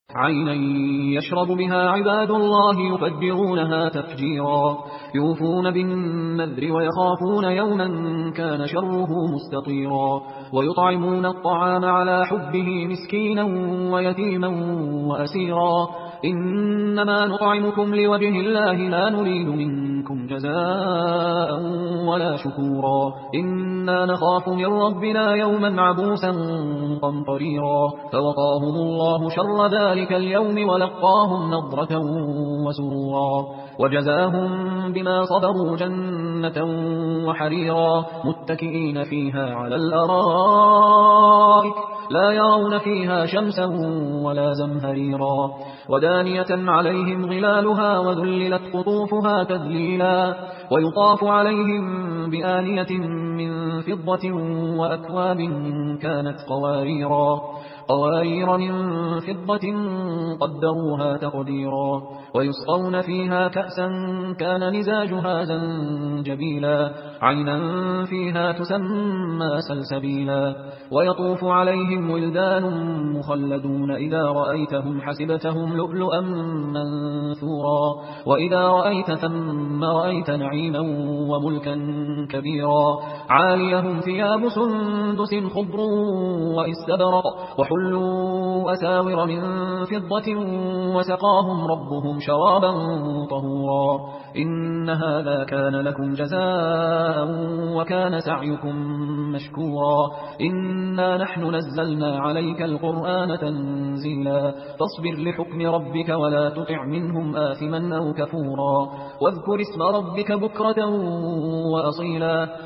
عينا يشرب بها عباد الله يفجرونها تفجيرا يوفون بالنذر ويخافون يوما كان شره مستطيرا ويطعمون الطعام على حبه مسكينا ويتيما وأسيرا إنما نطعمكم لوجه الله لا نريد منكم جزاء ولا شكورا إنا نخاف من ربنا يوما عبوسا قمطريرا فوقاهم الله شر ذلك اليوم ولقاهم نضرة وسرورا وجزاهم بما صبروا جنة وحريرا متكئين فيها على الأرائك لا يرون فيها شمسا ولا زمهريرا ودانية عليهم ظلالها وذللت قطوفها تذليلا ويطاف عليهم بآنية من فضة وأكواب كانت قوارير من فضة قدروها تقديرا ويسقون فيها كأسا كان مزاجها زنجبيلا عينا فيها تسمى سلسبيلا ويطوف عليهم ولدان مخلدون إذا رأيتهم حسبتهم لؤلؤا منثورا وإذا رأيت ثم رأيت نعيما وملكا كبيرا عاليهم ثياب سندس خضر وإستبرق وحلوا أساور من فضة وسقاهم ربهم شرابا طهورا إن هذا كان لكم جزاء وكان سعيكم مشكورا إنا نحن نزلنا عليك القرآن تنزيلا فاصبر لحكم ربك ولا تطع منهم آثما أو كفورا واذكر اسم ربك بكرة وأصيلا